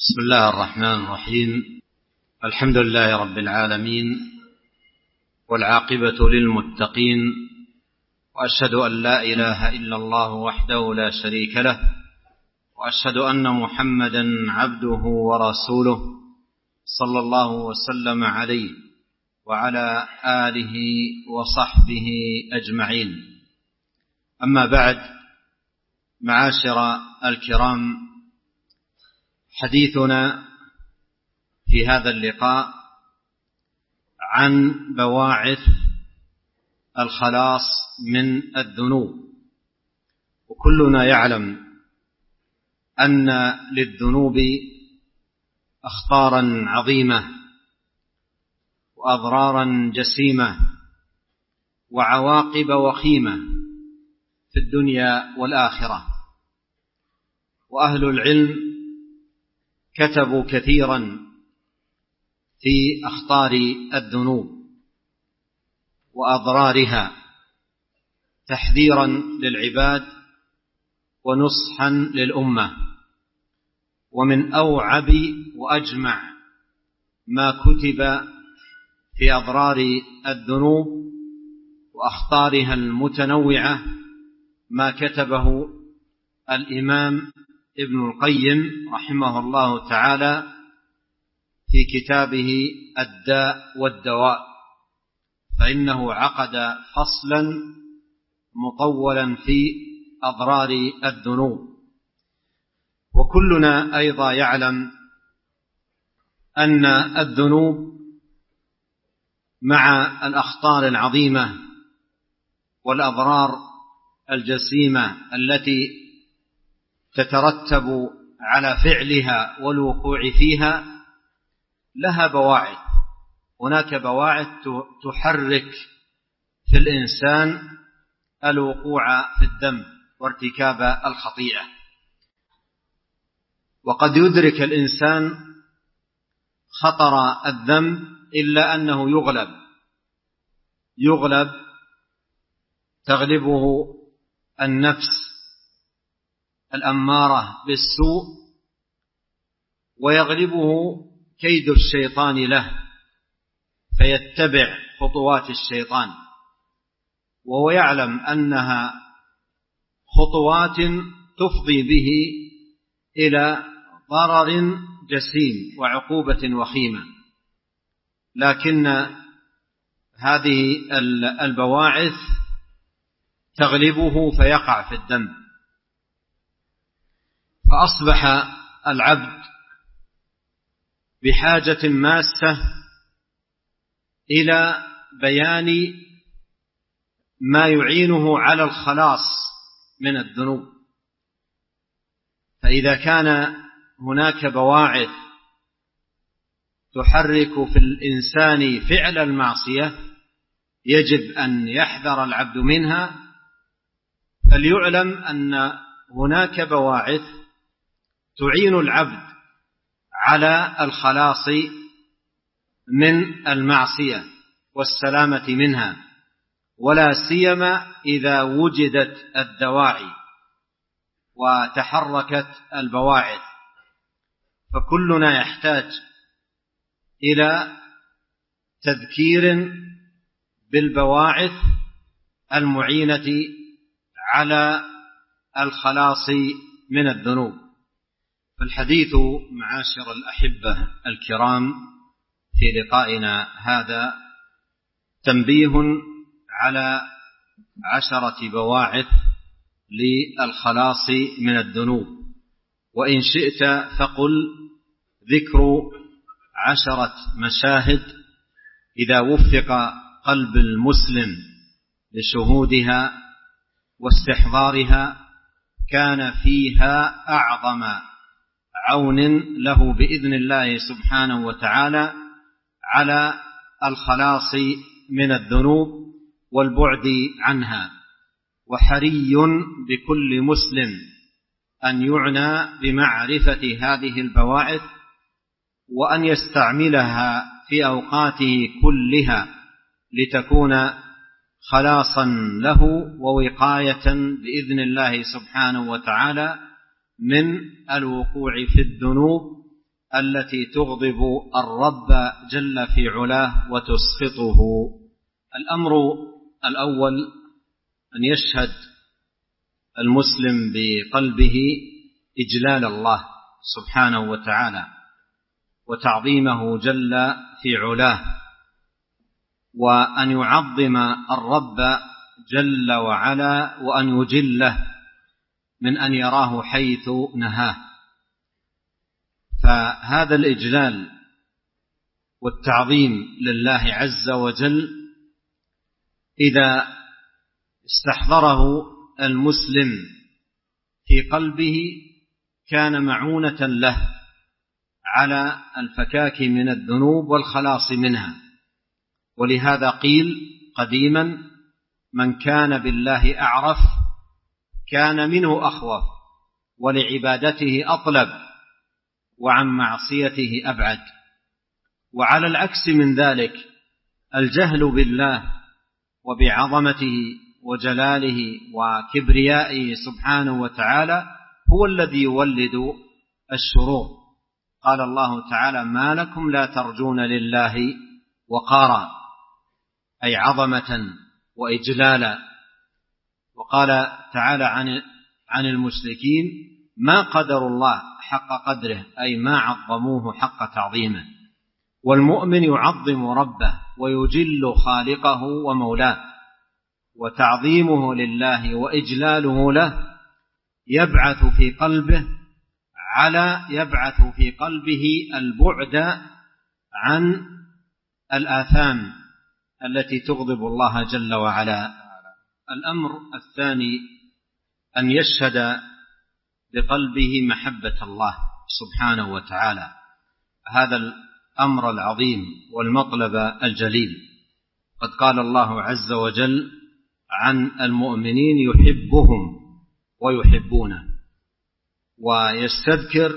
بسم الله الرحمن الرحيم. الحمد لله رب العالمين، والعاقبة للمتقين، وأشهد أن لا إله إلا الله وحده لا شريك له، وأشهد أن محمدا عبده ورسوله صلى الله وسلم عليه وعلى آله وصحبه أجمعين. أما بعد، معاشر الكرام، حديثنا في هذا اللقاء عن بواعث الخلاص من الذنوب. وكلنا يعلم أن للذنوب أخطارا عظيمة وأضرارا جسيمة وعواقب وخيمة في الدنيا والآخرة. وأهل العلم كتبوا كثيرا في أخطار الذنوب وأضرارها، تحذيرا للعباد ونصحا للأمة. ومن أوعب وأجمع ما كتب في أضرار الذنوب وأخطارها المتنوعة ما كتبه الإمام ابن القيم رحمه الله تعالى في كتابه الداء والدواء، فإنه عقد فصلا مطولا في أضرار الذنوب. وكلنا أيضا يعلم أن الذنوب مع الأخطار العظيمة والأضرار الجسيمة التي تترتب على فعلها والوقوع فيها لها بواعث. هناك بواعث تحرك في الإنسان الوقوع في الذنب وارتكاب الخطيئة. وقد يدرك الإنسان خطر الذنب إلا أنه يغلب تغلبه النفس الأمارة بالسوء، ويغلبه كيد الشيطان له فيتبع خطوات الشيطان، وهو يعلم أنها خطوات تفضي به إلى ضرر جسيم وعقوبة وخيمة. لكن هذه البواعث تغلبه فيقع في الذنب. فأصبح العبد بحاجة ماسة إلى بيان ما يعينه على الخلاص من الذنوب. فإذا كان هناك بواعث تحرك في الإنسان فعل المعصية يجب أن يحذر العبد منها، فليعلم أن هناك بواعث تعين العبد على الخلاص من المعصية والسلامة منها، ولا سيما إذا وجدت الدواعي وتحركت البواعث. فكلنا يحتاج إلى تذكير بالبواعث المعينة على الخلاص من الذنوب. فالحديث معاشر الأحبة الكرام في لقائنا هذا تنبيه على 10 بواعث للخلاص من الذنوب، وإن شئت فقل ذكر 10 مشاهد إذا وفق قلب المسلم لشهودها واستحضارها كان فيها أعظم عون له بإذن الله سبحانه وتعالى على الخلاص من الذنوب والبعد عنها. وحري بكل مسلم أن يعنى بمعرفة هذه البواعث وأن يستعملها في أوقاته كلها لتكون خلاصا له ووقاية بإذن الله سبحانه وتعالى من الوقوع في الذنوب التي تغضب الرب جل في علاه وتسخطه. الأمر الأول أن يشهد المسلم بقلبه إجلال الله سبحانه وتعالى وتعظيمه جل في علاه، وأن يعظم الرب جل وعلا وأن يجله من أن يراه حيث نهاه. فهذا الإجلال والتعظيم لله عز وجل إذا استحضره المسلم في قلبه كان معونة له على الفكاك من الذنوب والخلاص منها. ولهذا قيل قديما: من كان بالله أعرف كان منه أخوف، ولعبادته أطلب، وعن معصيته أبعد. وعلى العكس من ذلك الجهل بالله وبعظمته وجلاله وكبريائه سبحانه وتعالى هو الذي يولد الشرور. قال الله تعالى: ما لكم لا ترجون لله وقارا، أي عظمة وإجلالا. وقال تعالى عن المشركين: ما قدروا الله حق قدره، أي ما عظموه حق تعظيمه. والمؤمن يعظم ربه ويجل خالقه ومولاه، وتعظيمه لله وإجلاله له يبعث في قلبه البعد عن الآثام التي تغضب الله جل وعلا. الأمر الثاني أن يشهد بقلبه محبة الله سبحانه وتعالى. هذا الأمر العظيم والمطلب الجليل. قد قال الله عز وجل عن المؤمنين: يحبهم ويحبونه. ويستذكر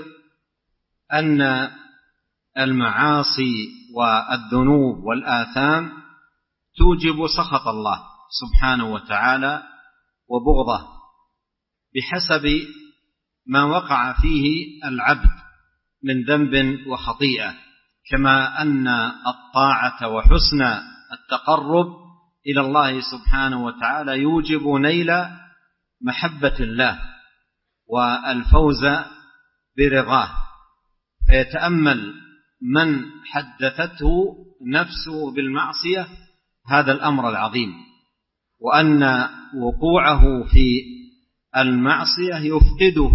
أن المعاصي والذنوب والآثام توجب سخط الله سبحانه وتعالى وبغضه بحسب ما وقع فيه العبد من ذنب وخطيئة، كما أن الطاعة وحسن التقرب إلى الله سبحانه وتعالى يوجب نيل محبة الله والفوز برضاه. فيتأمل من حدثته نفسه بالمعصية هذا الأمر العظيم، وأن وقوعه في المعصية يفقده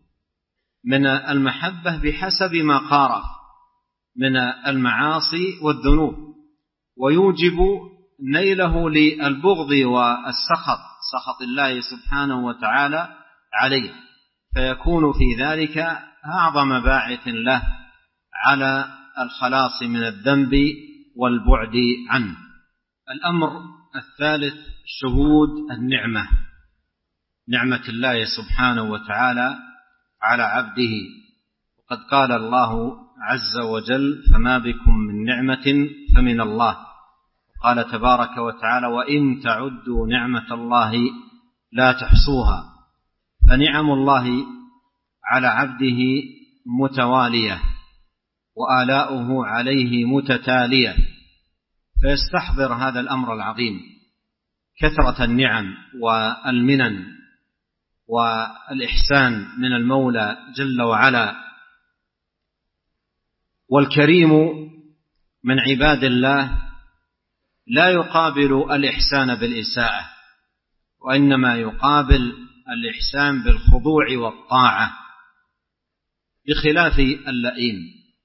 من المحبة بحسب ما قارف من المعاصي والذنوب، ويوجب نيله للبغض والسخط، سخط الله سبحانه وتعالى عليه، فيكون في ذلك أعظم باعث له على الخلاص من الذنب والبعد عنه. الأمر الثالث شهود النعمة، نعمة الله سبحانه وتعالى على عبده. وقد قال الله عز وجل: فما بكم من نعمة فمن الله. قال تبارك وتعالى: وإن تعدوا نعمة الله لا تحصوها. فنعم الله على عبده متوالية وآلاؤه عليه متتالية، فيستحضر هذا الأمر العظيم، كثرة النعم والمنن والإحسان من المولى جل وعلا. والكريم من عباد الله لا يقابل الإحسان بالإساءة، وإنما يقابل الإحسان بالخضوع والطاعة، بخلاف اللئيم.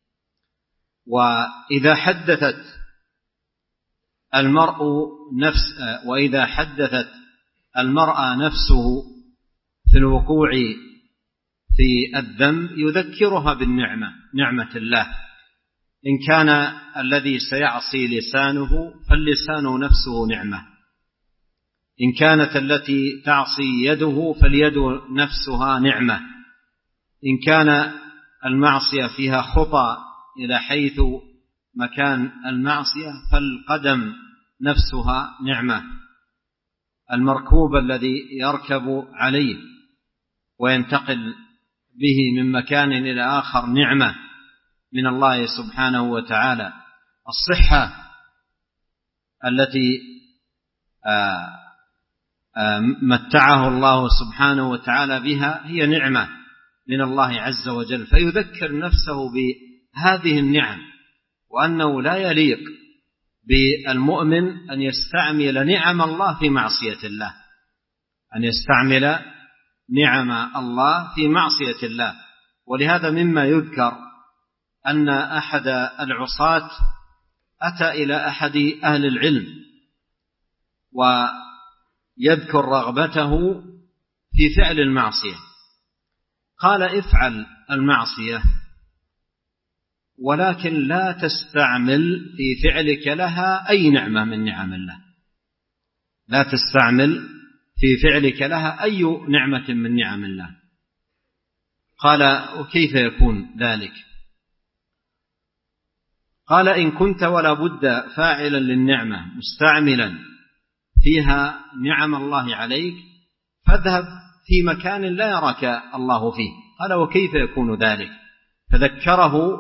وإذا حدثت المرأة نفسه في الوقوع في الذنب يذكرها بالنعمة، نعمة الله. إن كان الذي سيعصي لسانه فاللسان نفسه نعمة، إن كانت التي تعصي يده فاليد نفسها نعمة، إن كان المعصية فيها خطى إلى حيث مكان المعصية فالقدم نفسها نعمة، المركوب الذي يركب عليه وينتقل به من مكان إلى آخر نعمة، من الله سبحانه وتعالى. الصحة التي متعه الله سبحانه وتعالى بها هي نعمة من الله عز وجل، فيذكر نفسه بهذه النعم، وأنه لا يليق بالمؤمن أن يستعمل نعم الله في معصية الله، أن يستعمل نعم الله في معصية الله. ولهذا مما يذكر أن أحد العصاة أتى إلى أحد أهل العلم ويذكر رغبته في فعل المعصية، قال: افعل المعصية ولكن لا تستعمل في فعلك لها أي نعمة من نعم الله، لا تستعمل في فعلك لها أي نعمة من نعم الله. قال: وكيف يكون ذلك؟ قال: إن كنت ولا بد فاعلا للنعمة مستعملا فيها نعم الله عليك فاذهب في مكان لا يراك الله فيه. قال: وكيف يكون ذلك؟ فذكره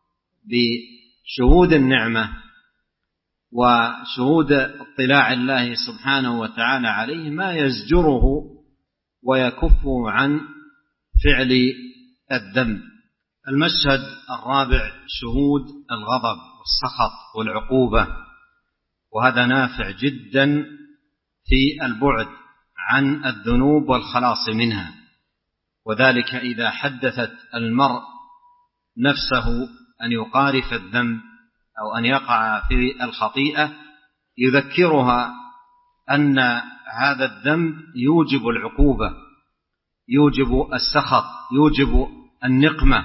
بشهود النعمة وشهود اطلاع الله سبحانه وتعالى عليه ما يزجره ويكفه عن فعل الذنب. المشهد الرابع: شهود الغضب والسخط والعقوبة، وهذا نافع جدا في البعد عن الذنوب والخلاص منها، وذلك إذا حدثت المرء نفسه أن يقارف الذنب أو أن يقع في الخطيئة يذكرها أن هذا الذنب يوجب العقوبة، يوجب السخط، يوجب النقمة،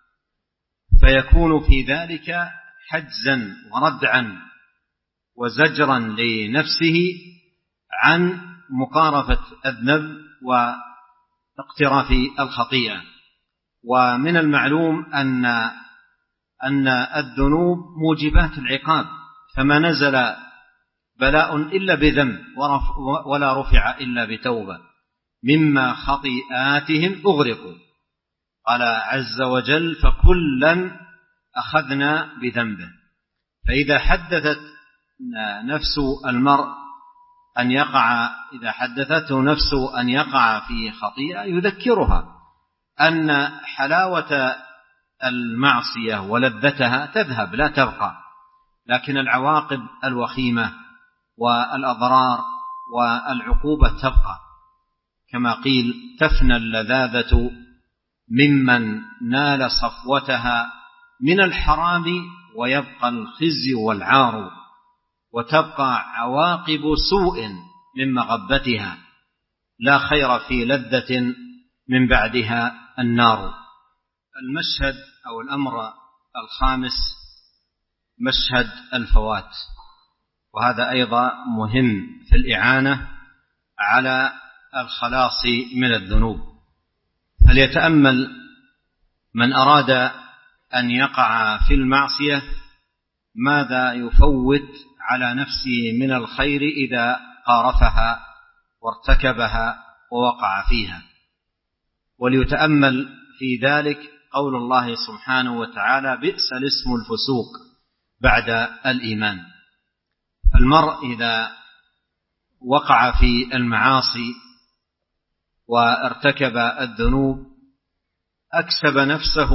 فيكون في ذلك حجزا وردعا وزجرا لنفسه عن مقارفة الذنب واقتراف الخطيئة. ومن المعلوم أن الذنوب موجبات العقاب، فما نزل بلاء إلا بذنب ولا رفع إلا بتوبة، مما خطيئاتهم أغرقوا. قال عز وجل: فكلا أخذنا بذنبه. فإذا حدثت نفس المرء أن يقع، إذا حدثته نفسه أن يقع في خطيئة يذكرها أن حلاوة المعصية ولذتها تذهب لا تبقى، لكن العواقب الوخيمة والأضرار والعقوبة تبقى، كما قيل: تفنى اللذاذة ممن نال صفوتها من الحرام ويبقى الخزي والعار، وتبقى عواقب سوء من مغبتها، لا خير في لذة من بعدها النار. المشهد أو الأمر الخامس: مشهد الفوات، وهذا أيضا مهم في الإعانة على الخلاص من الذنوب. فليتأمل من أراد أن يقع في المعصية ماذا يفوت على نفسه من الخير إذا قارفها وارتكبها ووقع فيها. وليتأمل في ذلك قول الله سبحانه وتعالى: بئس الاسم الفسوق بعد الإيمان. المرء إذا وقع في المعاصي وارتكب الذنوب أكسب نفسه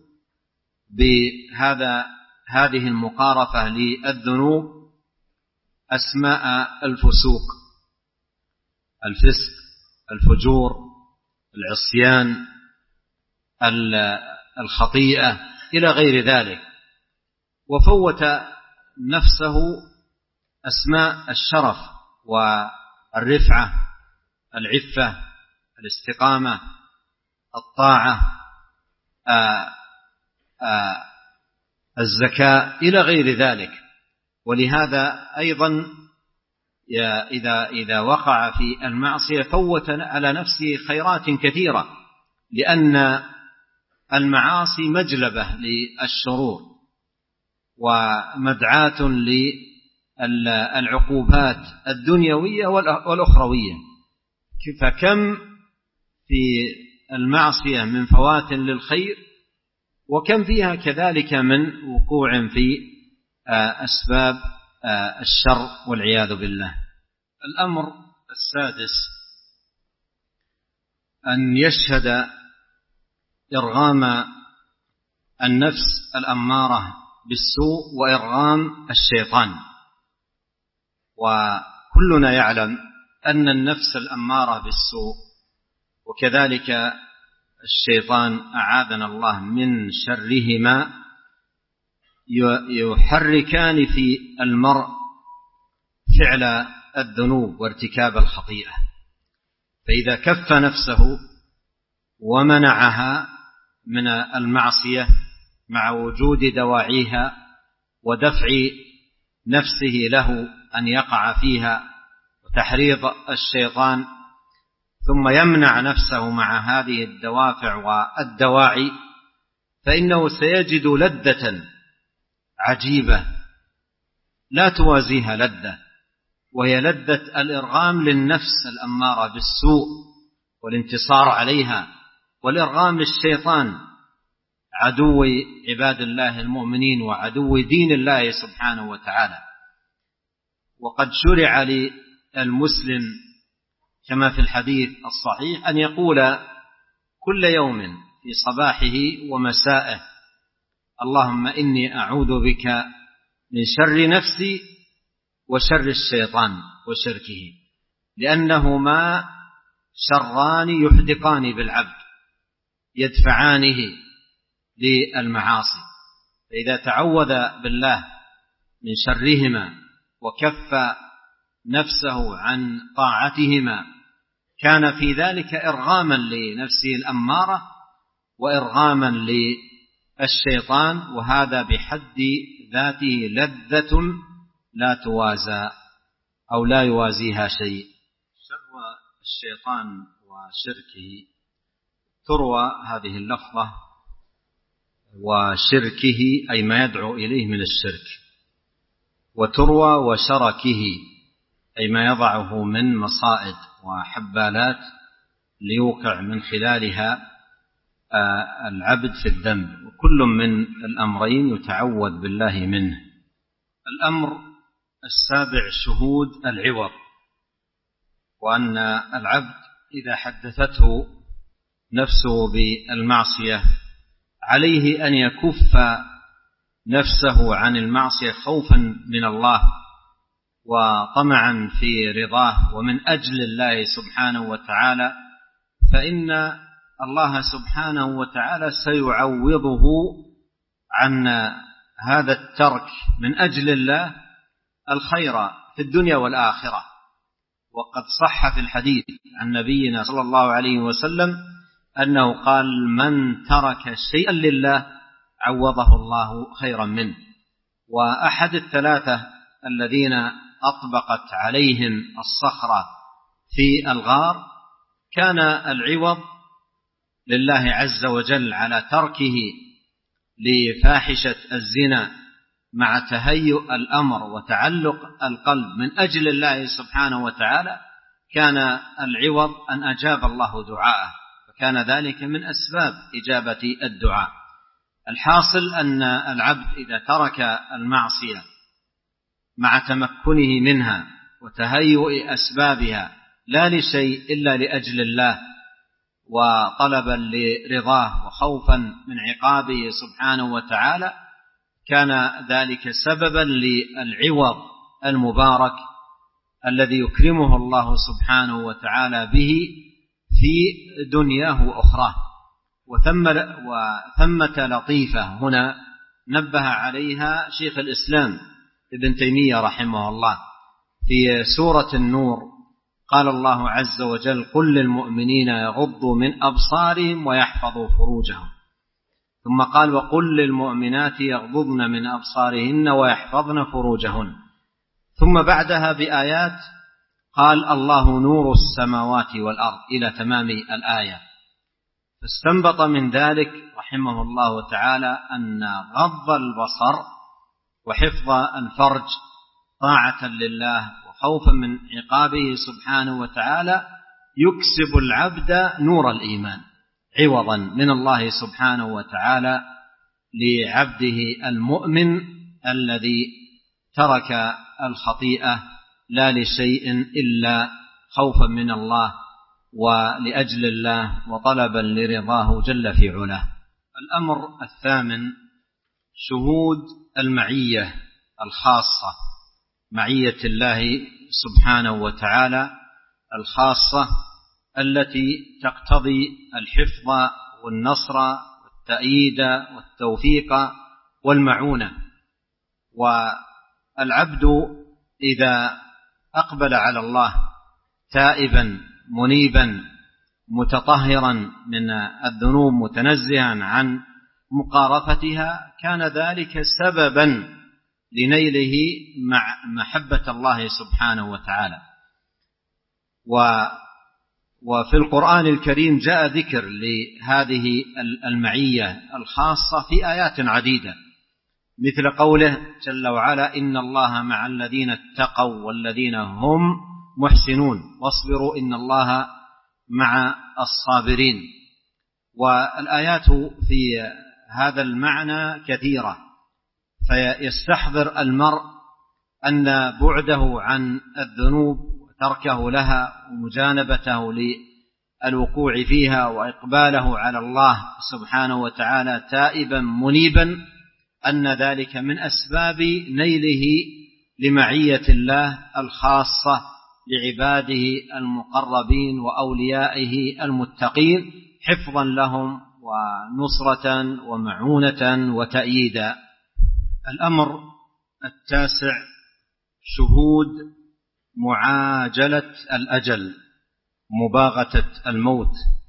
بهذه المقارفة للذنوب أسماء الفسوق: الفسق، الفجور، العصيان، الخطيئة، إلى غير ذلك، وفوت نفسه أسماء الشرف والرفعة، العفة، الاستقامة، الطاعة، الزكاة، إلى غير ذلك. ولهذا أيضا إذا وقع في المعصية فوت على نفسه خيرات كثيرة، لأن المعاصي مجلبة للشرور ومدعاة للعقوبات الدنيوية والأخروية. فكم في المعصية من فوات للخير، وكم فيها كذلك من وقوع في أسباب الشر والعياذ بالله. الأمر السادس أن يشهد إرغام النفس الأمارة بالسوء وإرغام الشيطان. وكلنا يعلم أن النفس الأمارة بالسوء وكذلك الشيطان أعاذنا الله من شرهما يحركان في المرء فعل الذنوب وارتكاب الخطيئة. فإذا كف نفسه ومنعها من المعصية مع وجود دواعيها ودفع نفسه له أن يقع فيها وتحريض الشيطان، ثم يمنع نفسه مع هذه الدوافع والدواعي، فإنه سيجد لذة عجيبة لا توازيها لذة، وهي لذة الإرغام للنفس الأمارة بالسوء والانتصار عليها، والإرغام للشيطان عدو عباد الله المؤمنين وعدو دين الله سبحانه وتعالى. وقد شرع للمسلم كما في الحديث الصحيح أن يقول كل يوم في صباحه ومسائه: اللهم إني أعوذ بك من شر نفسي وشر الشيطان وشركه، لأنهما شران يحدقان بالعبد يدفعانه للمعاصي. فإذا تعوذ بالله من شرهما وكف نفسه عن طاعتهما كان في ذلك إرغاما لنفسه الأمارة وإرغاما للشيطان، وهذا بحد ذاته لذة لا توازى أو لا يوازيها شيء. شر الشيطان وشركه تروى هذه اللفظة وشركه أي ما يدعو إليه من الشرك، وتروى وشركه أي ما يضعه من مصائد وحبالات ليوقع من خلالها العبد في الذنب، وكل من الأمرين يتعوذ بالله منه. الأمر السابع شهود العوض، وأن العبد إذا حدثته نفسه بالمعصية عليه أن يكف نفسه عن المعصية خوفا من الله وطمعا في رضاه ومن أجل الله سبحانه وتعالى، فإن الله سبحانه وتعالى سيعوضه عن هذا الترك من أجل الله الخير في الدنيا والآخرة. وقد صح في الحديث عن نبينا صلى الله عليه وسلم أنه قال: من ترك شيئا لله عوضه الله خيرا منه. وأحد الثلاثة الذين أطبقت عليهم الصخرة في الغار كان العوض لله عز وجل على تركه لفاحشة الزنا مع تهيؤ الأمر وتعلق القلب من أجل الله سبحانه وتعالى، كان العوض أن أجاب الله دعاءه، فكان ذلك من أسباب إجابة الدعاء. الحاصل أن العبد إذا ترك المعصية مع تمكنه منها وتهيؤ أسبابها لا لشيء إلا لأجل الله وطلبا لرضاه وخوفا من عقابه سبحانه وتعالى، كان ذلك سببا للعوض المبارك الذي يكرمه الله سبحانه وتعالى به في دنياه وأخراه. وثمة لطيفة هنا نبه عليها شيخ الإسلام ابن تيمية رحمه الله في سورة النور، قال الله عز وجل: قل للمؤمنين يغضوا من أبصارهم ويحفظوا فروجهم. ثم قال: وقل للمؤمنات يغضضن من أبصارهن ويحفظن فروجهن. ثم بعدها بآيات قال: الله نور السماوات والأرض إلى تمام الآية. فاستنبط من ذلك رحمه الله تعالى أن غض البصر وحفظ الفرج طاعة لله وخوفا من عقابه سبحانه وتعالى يكسب العبد نور الإيمان عوضا من الله سبحانه وتعالى لعبده المؤمن الذي ترك الخطيئة لا لشيء إلا خوفا من الله ولأجل الله وطلبا لرضاه جل في علاه. الأمر الثامن شهود المعية الخاصة، معية الله سبحانه وتعالى الخاصة التي تقتضي الحفظ والنصر والتأييد والتوفيق والمعونة. والعبد إذا أقبل على الله تائبا منيبا متطهرا من الذنوب متنزها عن مقارفتها كان ذلك سببا لنيله مع محبة الله سبحانه وتعالى. وفي القرآن الكريم جاء ذكر لهذه المعية الخاصة في آيات عديدة، مثل قوله جل وعلا: إن الله مع الذين اتقوا والذين هم محسنون واصبروا إن الله مع الصابرين. والآيات في هذا المعنى كثيرة، فيستحضر المرء أن بعده عن الذنوب وتركه لها ومجانبته للوقوع فيها وإقباله على الله سبحانه وتعالى تائبا منيبا أن ذلك من أسباب نيله لمعية الله الخاصة لعباده المقربين وأوليائه المتقين حفظا لهم ونصرة ومعونة وتأييدا. الأمر التاسع شهود معاجلة الأجل، مباغتة الموت.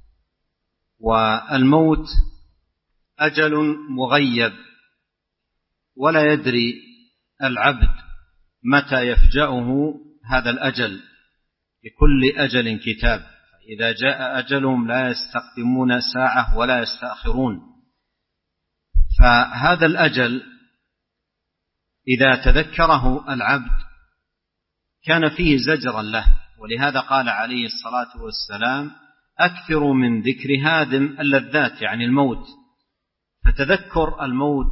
والموت أجل مغيب ولا يدري العبد متى يفجأه هذا الأجل، لكل أجل كتاب، فإذا جاء أجلهم لا يستقدمون ساعة ولا يستأخرون. فهذا الأجل إذا تذكره العبد كان فيه زجرا له، ولهذا قال عليه الصلاة والسلام: أكثر من ذكر هادم اللذات، يعني الموت. فتذكر الموت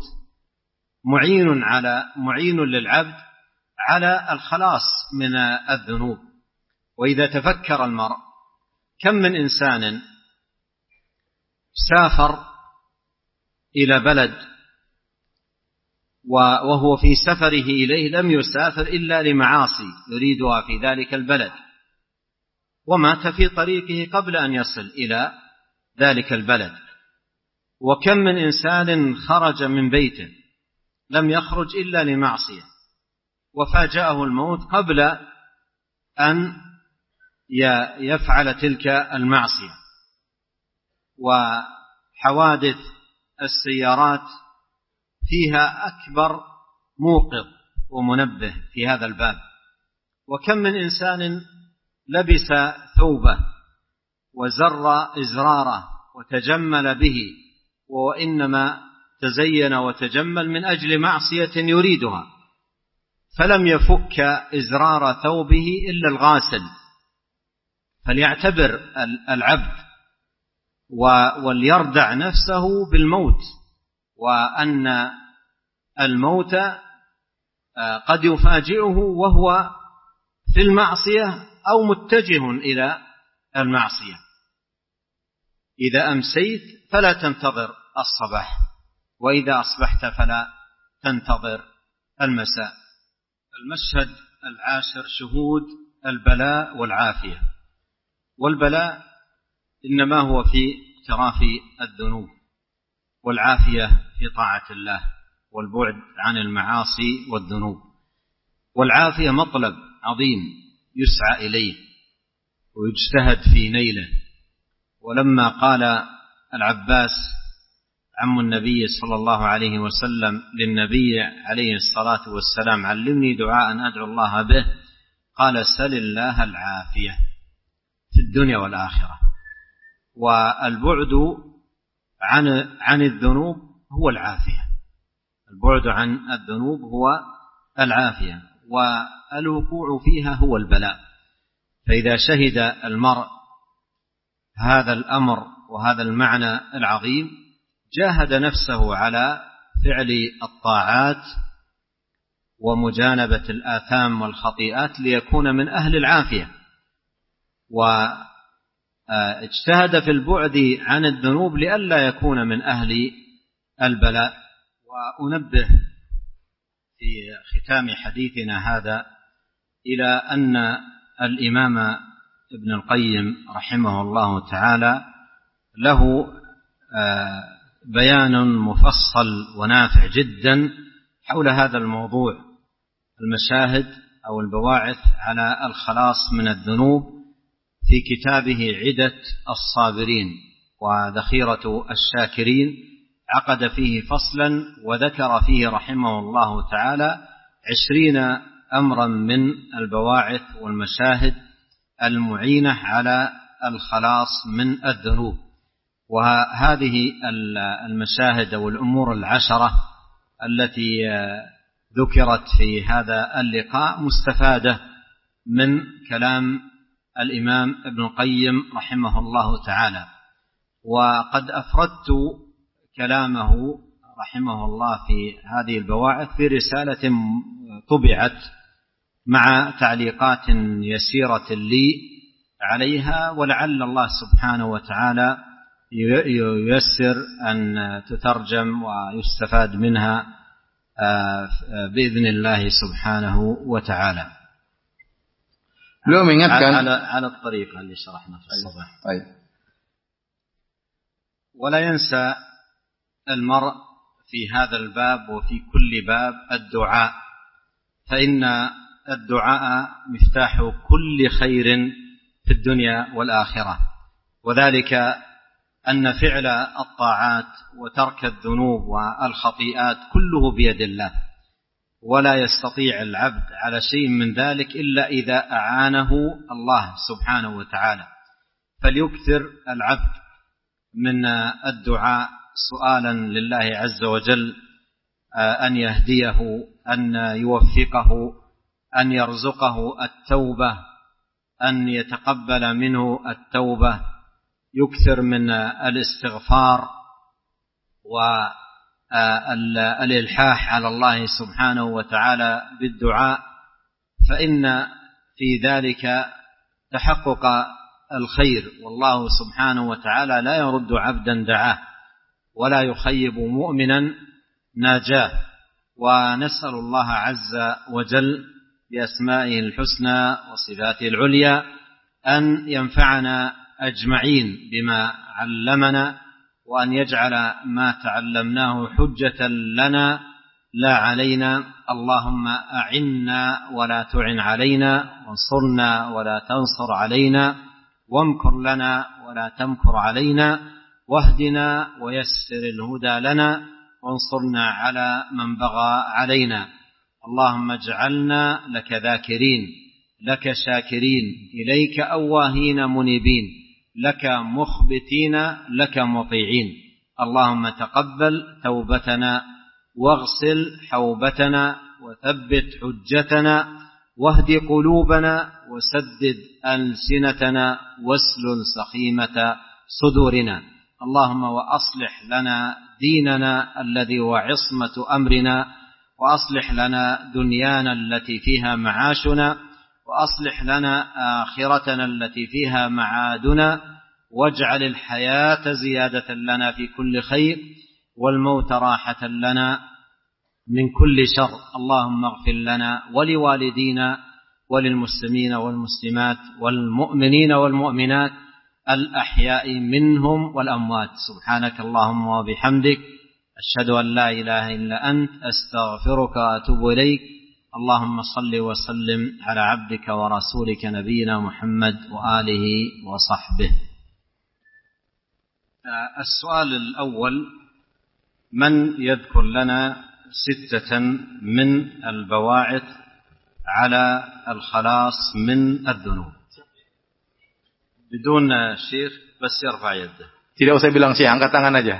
معين للعبد على الخلاص من الذنوب. وإذا تفكر المرء كم من إنسان سافر إلى بلد وهو في سفره إليه لم يسافر إلا لمعاصي يريدها في ذلك البلد، ومات في طريقه قبل أن يصل إلى ذلك البلد. وكم من إنسان خرج من بيته لم يخرج إلا لمعصية وفاجأه الموت قبل أن يفعل تلك المعصية. وحوادث السيارات فيها أكبر موقظ ومنبه في هذا الباب. وكم من إنسان لبس ثوبه وزر إزراره وتجمل به، وإنما تزين وتجمل من أجل معصية يريدها، فلم يفك إزرار ثوبه إلا الغاسل. فليعتبر العبد وليردع نفسه بالموت، وأن الموت قد يفاجئه وهو في المعصية أو متجه إلى المعصية. إذا أمسيت فلا تنتظر الصباح، وإذا أصبحت فلا تنتظر المساء. المشهد العاشر شهود البلاء والعافية. والبلاء إنما هو في اقتراف الذنوب، والعافية في طاعة الله والبعد عن المعاصي والذنوب. والعافية مطلب عظيم يسعى إليه ويجتهد في نيله. ولما قال العباس عم النبي صلى الله عليه وسلم للنبي عليه الصلاة والسلام: علمني دعاء أدعو الله به، قال: سل الله العافية في الدنيا والآخرة. والبعد عن الذنوب هو العافية، البعد عن الذنوب هو العافية، والوقوع فيها هو البلاء. فإذا شهد المرء هذا الأمر وهذا المعنى العظيم جاهد نفسه على فعل الطاعات ومجانبة الآثام والخطيئات ليكون من أهل العافية، واجتهد في البعد عن الذنوب لئلا يكون من أهل البلاء. وأنبه في ختام حديثنا هذا إلى أن الإمام ابن القيم رحمه الله تعالى له بيان مفصل ونافع جدا حول هذا الموضوع، المشاهد أو البواعث على الخلاص من الذنوب، في كتابه عدة الصابرين وذخيرة الشاكرين، عقد فيه فصلا وذكر فيه رحمه الله تعالى 20 أمرا من البواعث والمشاهد المعينة على الخلاص من الذنوب. وهذه المشاهد والأمور 10 التي ذكرت في هذا اللقاء مستفادة من كلام الإمام ابن القيم رحمه الله تعالى، وقد أفردت كلامه رحمه الله في هذه البواعث في رسالة طبعت مع تعليقات يسيرة لي عليها، ولعل الله سبحانه وتعالى ييسر أن تترجم ويستفاد منها بإذن الله سبحانه وتعالى. Beliau mengingatkan على الطريقة اللي شرحنا في الصباح. ولا ينسى المرء في هذا الباب وفي كل باب الدعاء، فإن الدعاء مفتاح كل خير في الدنيا والآخرة، وذلك أن فعل الطاعات وترك الذنوب والخطيئات كله بيد الله، ولا يستطيع العبد على شيء من ذلك إلا إذا أعانه الله سبحانه وتعالى. فليكثر العبد من الدعاء سؤالا لله عز وجل أن يهديه، أن يوفقه، أن يرزقه التوبة، أن يتقبل منه التوبة، يكثر من الاستغفار والإلحاح على الله سبحانه وتعالى بالدعاء، فإن في ذلك تحقق الخير، والله سبحانه وتعالى لا يرد عبدا دعاه ولا يخيب مؤمنا ناجاه. ونسأل الله عز وجل بأسمائه الحسنى وصفاته العليا أن ينفعنا أجمعين بما علمنا، وأن يجعل ما تعلمناه حجة لنا لا علينا. اللهم أعنا ولا تعن علينا، وانصرنا ولا تنصر علينا، وامكر لنا ولا تمكر علينا، واهدنا ويسر الهدى لنا، وانصرنا على من بغى علينا. اللهم اجعلنا لك ذاكرين، لك شاكرين، إليك أواهين منيبين، لك مخبتين، لك مطيعين. اللهم تقبل توبتنا، واغسل حوبتنا، وثبت حجتنا، واهد قلوبنا، وسدد ألسنتنا، واسلل سخيمة صدورنا. اللهم وأصلح لنا ديننا الذي هو عصمة أمرنا، وأصلح لنا دنيانا التي فيها معاشنا، وأصلح لنا آخرتنا التي فيها معادنا، واجعل الحياة زيادة لنا في كل خير، والموت راحة لنا من كل شر. اللهم اغفر لنا ولوالدينا وللمسلمين والمسلمات والمؤمنين والمؤمنات الأحياء منهم والأموات. سبحانك اللهم وبحمدك، أشهد أن لا إله إلا أنت، أستغفرك وأتوب إليك. اللهم صل وسلم على عبدك ورسولك نبينا محمد وآله وصحبه. السؤال الأول: من يذكر لنا 6 من البواعث على الخلاص من الذنوب؟ بدون شيخ، بس يرفع يده. Tidak usah bilang syekh, angkat tangan aja.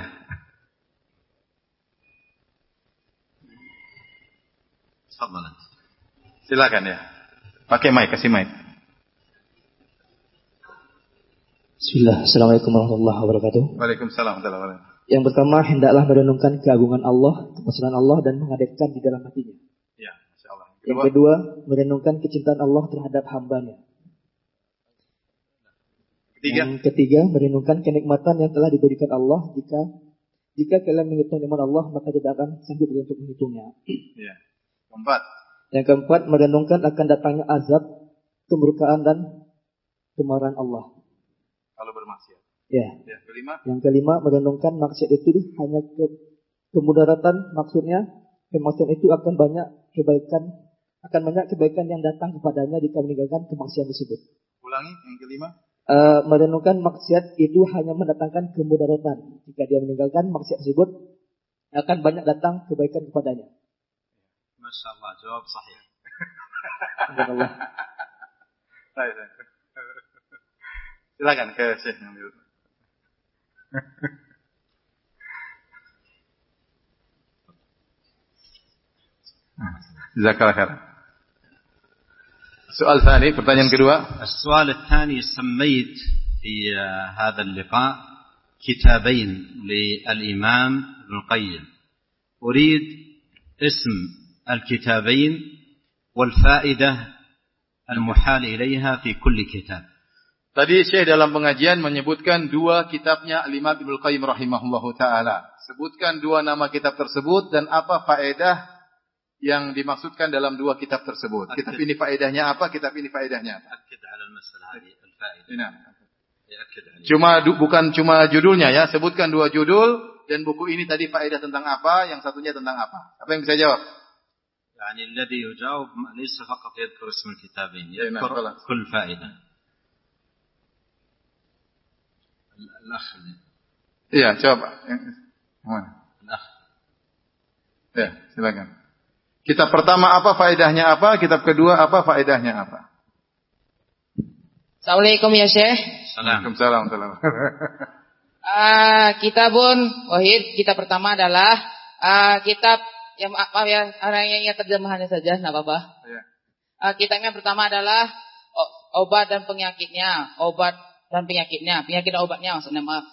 تفضل أنت. Silakan ya. Pakai mic, kasih mic. Bismillah. Assalamualaikum warahmatullahi wabarakatuh. Waalaikumsalam warahmatullahi wabarakatuh. Yang pertama, hendaklah merenungkan keagungan Allah, kebesaran Allah, dan menghadirkan di dalam hatinya. Ya, insyaallah. Yang kedua, merenungkan kecintaan Allah terhadap hambanya. Yang ketiga, merenungkan kenikmatan yang telah diberikan Allah. Jika kalian menghitung nikmat Allah, maka tidak akan sanggup untuk menghitungnya. Ya. Keempat. Yang keempat, merenungkan akan datangnya azab, kemurkaan, dan kemarahan Allah Kalau bermaksiat. Ya. Kelima. Yang kelima, merenungkan maksiat itu hanya kemudaratan, maksudnya kemaksiatan itu akan banyak kebaikan yang datang kepadanya jika meninggalkan kemaksiatan tersebut. Ulangi yang kelima. Merenungkan maksiat itu hanya mendatangkan kemudaratan. Jika dia meninggalkan maksiat tersebut, akan banyak datang kebaikan kepadanya. Masya Allah, jawab sahih. Alhamdulillah. Silakan ke Syekh. Jazakallah khair. Soal ثاني, pertanyaan kedua. السؤال الثاني سميت في هذا اللقاء كتابين للإمام ابن القيم. أريد اسم الكتابين والفائدة المحال إليها في كل كتاب. Tadi Syekh dalam pengajian menyebutkan dua kitabnya Al-Imam Ibnu Qayyim rahimahullahu taala. Sebutkan dua nama kitab tersebut dan apa faedah yang dimaksudkan dalam dua kitab tersebut. Kitab ini faedahnya apa? Kitab ini faedahnya apa? Bukan cuma judulnya ya. Sebutkan dua judul dan buku ini tadi faedah tentang apa, yang satunya tentang apa. Apa yang bisa jawab? يعني الذي يجاوب ليس فقط يذكر اسم الكتابين يذكر كل فائدة. الأخ. Iya, coba. Mana? الأخ. Ya, silakan. Kitab pertama apa faedahnya apa? Kitab kedua apa faedahnya apa? Assalamualaikum ya Syekh. Waalaikumsalam. Kitabun Wahid. Kitab pertama adalah kitab yang apa ya? Orangnya terjemahannya saja, enggak apa-apa. Ya. Kitabnya pertama adalah obat dan penyakitnya. Obat dan penyakitnya. Penyakit dan obatnya maksudnya, maaf.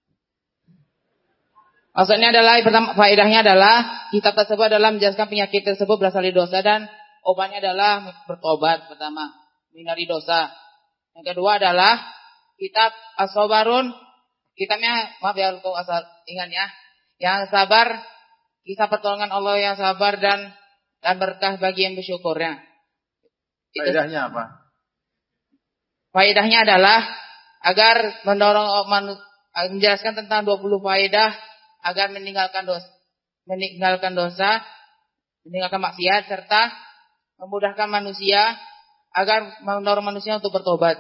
Maksudnya adalah pertama faedahnya adalah kitab tersebut adalah menjelaskan penyakit tersebut berasal dari dosa dan obatnya adalah bertobat. Pertama, menghindari dosa. Yang kedua adalah kitab As-Sabarun. Kitabnya maaf ya kalau asal ingat ya. Yang sabar, kisah pertolongan Allah yang sabar dan berkah bagi yang bersyukurnya. Faedahnya apa? Faedahnya adalah agar mendorong menjelaskan tentang 20 faedah agar meninggalkan dosa, meninggalkan maksiat, serta memudahkan manusia agar mendorong manusia untuk bertobat.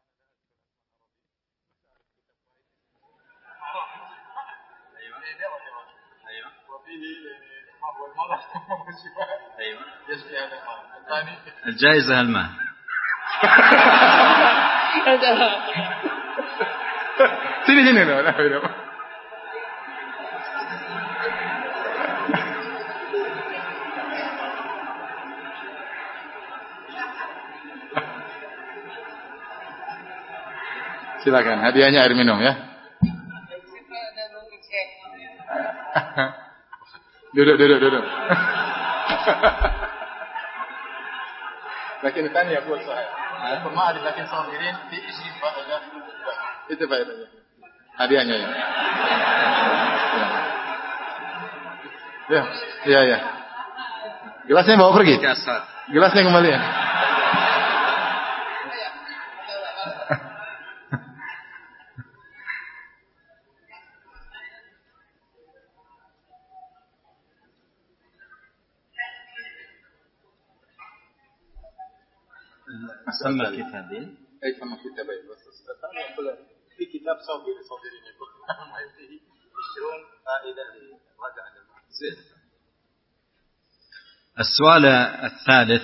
الجائزة المال. Sini loh. Silakan, hadiahnya air minum ya. Duduk. Lakin tani ya buat saya. Pernah ada lakin sabirin di isi faedah. Itu faedahnya. Hadiahnya ya. Ya. Gelasnya bawa pergi. Gelasnya kembali ya. سمى الكتابين. أي سمى الكتابين بس الثاني يقول في كتاب صابرين يقول ما ينتهي 20 فائدة لرجع زين. السؤال الثالث: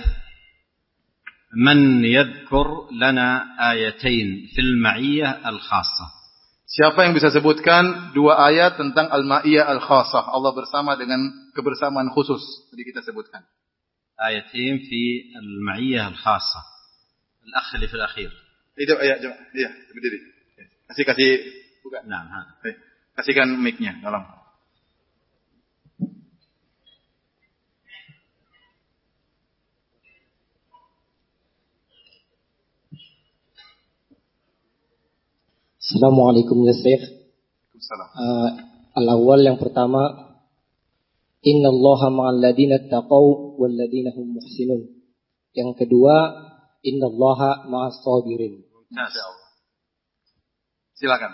من يذكر لنا آيتين في المعية الخاصة؟ Siapa yang bisa sebutkan dua ayat tentang al-ma'iyah al-khassah, Allah bersama dengan kebersamaan khusus tadi kita sebutkan. آيتين في المعية الخاصة. الأخ اللي في الأخير. Itu ayat, iya, berdiri. Kasih bukan. نعم هذا. Kasihkan mic-nya, tolong. Assalamualaikum ya Syekh. Waalaikumsalam. Al-awwal yang pertama, innallaha ma'al ladina taqaw wal ladina hum muhsinun. Yang kedua, innallaha ma'as sabirin. Masyaallah. Silakan.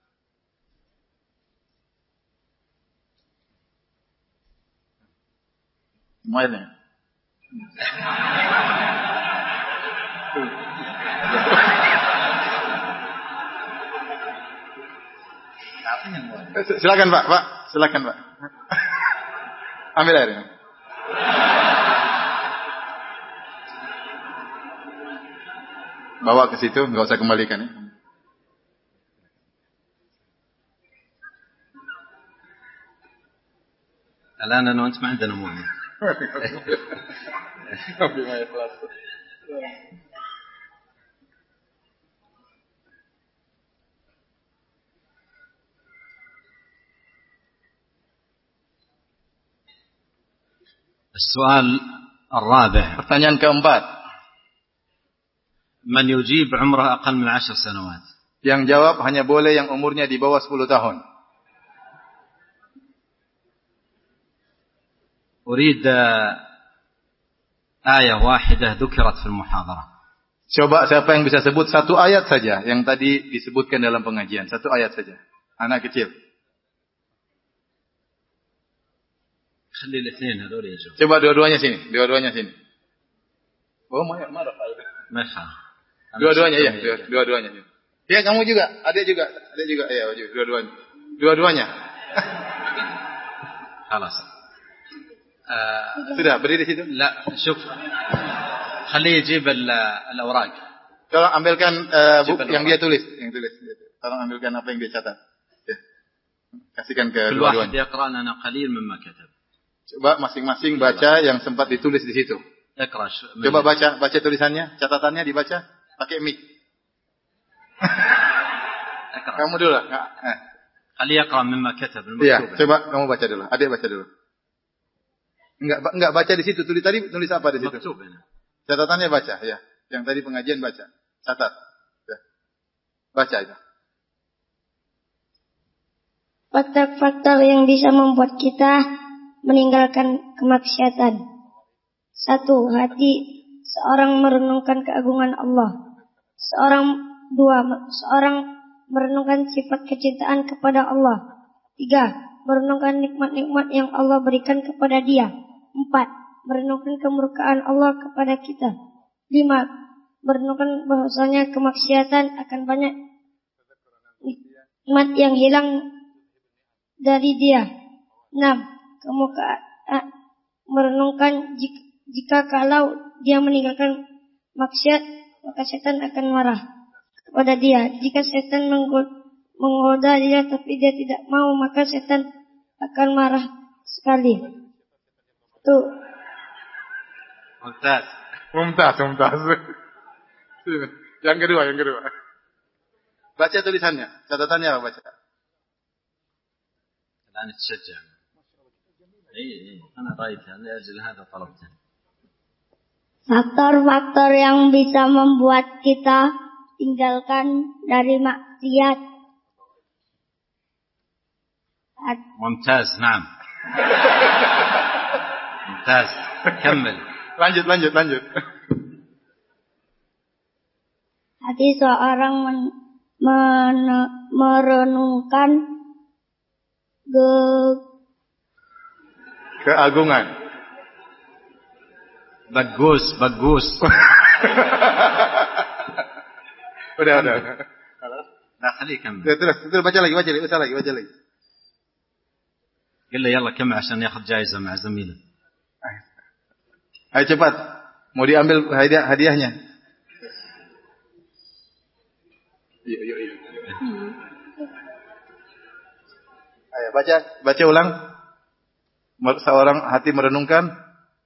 Semuanya. Silakan Pak, silakan Pak. Ambil airnya. Bawa ke situ, nggak usah kembalikan ya. الآن أنا وأنت ما عندنا مويه. السؤال الرابع. Pertanyaan keempat. من يجيب عمره أقل من 10 سنوات. Yang jawab hanya boleh yang umurnya di bawah 10 tahun. أريد آية واحدة ذكرت في المحاضرة. Coba siapa yang bisa sebut satu ayat saja yang tadi disebutkan dalam pengajian. Satu ayat saja. Anak kecil. خلي الاثنين هذول يجوا. Coba dua-duanya sini. Dua-duanya sini. Oh, marah. ما يخاف. Dua-duanya ya. Dua-duanya. Ya, kamu juga. Ada juga. Ya, dua-duanya. Dua-duanya. خلاص. Sudah berdiri di situ? لا شوف خليه يجيب الأوراق. Tolong ambilkan buku yang dia tulis, Tolong ambilkan apa yang dia catat. Ya. Kasihkan ke dua-duanya. كل واحد يقرأ لنا قليل مما كتب. Coba masing-masing baca yang sempat ditulis di situ. اقرأ. Coba baca tulisannya, catatannya dibaca pakai mic. Kamu dulu lah. خليه يقرأ مما كتب Iya, المكتوب. coba kamu baca dulu. Adik baca dulu. Enggak baca di situ. Tadi tulis apa di situ? مكتوب هنا. Catatannya baca, ya. Yang tadi pengajian baca. Catat. Ya. Baca itu. Faktor-faktor yang bisa membuat kita meninggalkan kemaksiatan. 1. Hati seorang merenungkan keagungan Allah. 2. Seorang merenungkan sifat kecintaan kepada Allah. 3. Merenungkan nikmat-nikmat yang Allah berikan kepada dia. 4. Merenungkan kemurkaan Allah kepada kita. 5. Merenungkan bahwasanya kemaksiatan akan banyak nikmat yang hilang dari dia. 6. Merenungkan jika kalau dia meninggalkan maksiat, maka setan akan marah kepada dia. Jika setan menggoda dia tapi dia tidak mau, maka setan akan marah sekali. Tuh. Mumtaz. Yang kedua. Baca tulisannya. Catatannya apa baca? الآن تشجع. أنا رأيتها لأجل هذا طلبتها. Faktor-faktor yang bisa membuat kita tinggalkan dari maksiat. ممتاز نعم. ممتاز. كمل. Lanjut. Hati seorang merenungkan keagungan. Bagus. Udah. لا خليه يكمل. Terus baca lagi. قل له يلا كمل عشان ياخذ جائزة مع زميله. Ayo cepat. Mau diambil hadiahnya. Yuk. Ayo baca ulang. Seorang hati merenungkan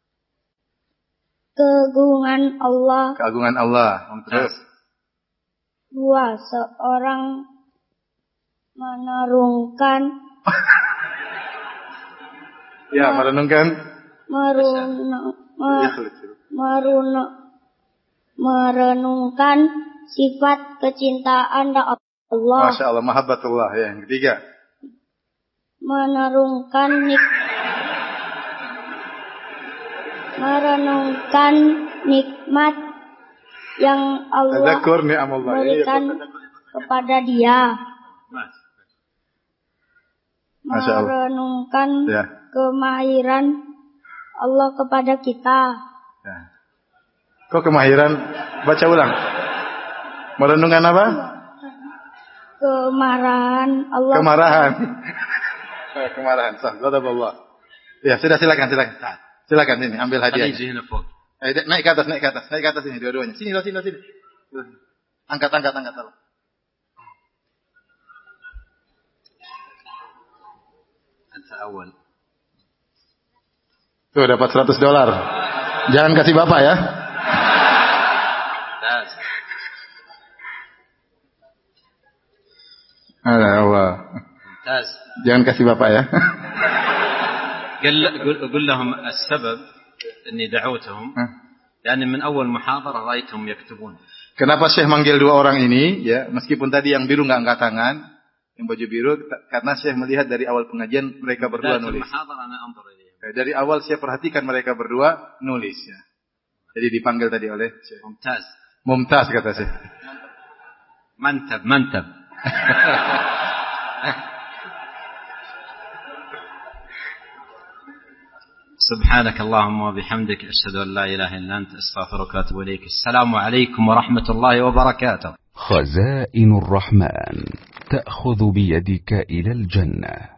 keagungan Allah. Terus. 2. Seorang Merenungkan. Ya, merenungkan. Merenungkan sifat kecintaan Allah. Masya Allah, mahabbatullah. Ya, yang ketiga. Merenungkan nikmat yang Allah berikan kepada dia. Merenungkan kemahiran Allah kepada kita. Ya. Kok kemahiran? Baca ulang. Merenungkan apa? Kemarahan Allah. Kemarahan. Ghadaballah. Ya, sudah silakan. Silakan ini, ambil hadiah. Naik ke atas ini dua-duanya. Sini. Angkat. awal. Tuh dapat $100. Jangan kasih bapak ya. Allah. Jangan kasih bapak ya. قل لهم السبب اني دعوتهم لان من اول محاضره رايتهم يكتبون. Kenapa Syekh manggil dua orang ini ya, meskipun tadi yang biru enggak angkat tangan, yang baju biru, karena Syekh melihat dari awal pengajian mereka berdua nulis. Dari awal saya perhatikan mereka berdua nulis ya. Jadi dipanggil tadi oleh Syekh. Mumtaz kata Syekh. Mantap. سبحانك اللهم وبحمدك أشهد أن لا إله إلا أنت أستغفرك وأتوب إليك. السلام عليكم ورحمة الله وبركاته. خزائن الرحمن تأخذ بيدك إلى الجنة.